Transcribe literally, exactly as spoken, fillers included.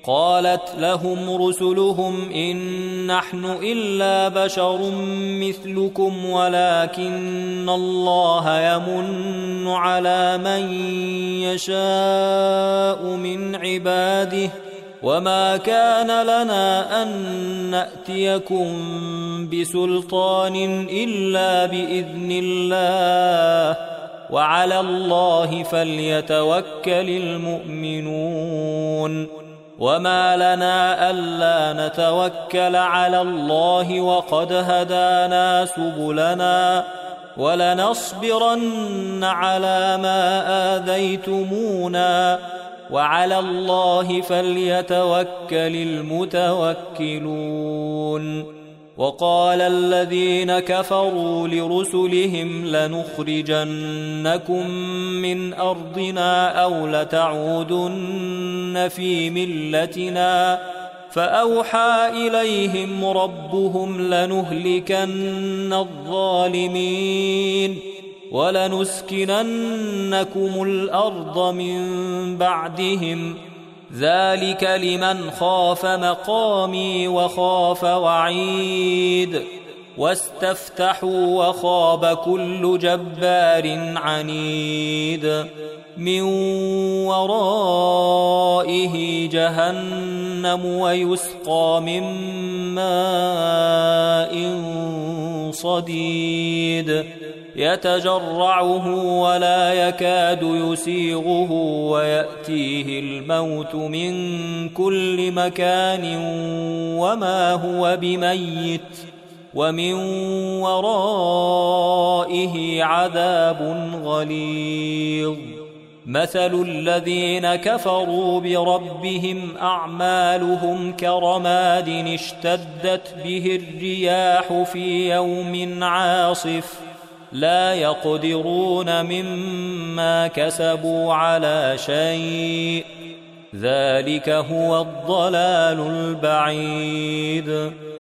قالت لهم رسلهم إن نحن إلا بشر مثلكم ولكن الله يمن على من يشاء من عباده وما كان لنا أن نأتيكم بسلطان إلا بإذن الله وعلى الله فليتوكل المؤمنون وما لنا ألا نتوكل على الله وقد هدانا سبلنا ولنصبرن على ما آذيتمونا وعلى الله فليتوكل المتوكلون وقال الذين كفروا لرسلهم لنخرجنكم من أرضنا أو لتعودن في ملتنا فأوحى إليهم ربهم لنهلكن الظالمين ولنسكننكم الأرض من بعدهم ذلك لمن خاف مقامي وخاف وعيد واستفتحوا وخاب كل جبار عنيد من ورائه جهنم ويسقى من ماء صديد يتجرعه ولا يكاد يسيغه ويأتيه الموت من كل مكان وما هو بميت ومن ورائه عذاب غليظ مثل الذين كفروا بربهم أعمالهم كرماد اشتدت به الرياح في يوم عاصف لا يقدرون مما كسبوا على شيء ذلك هو الضلال البعيد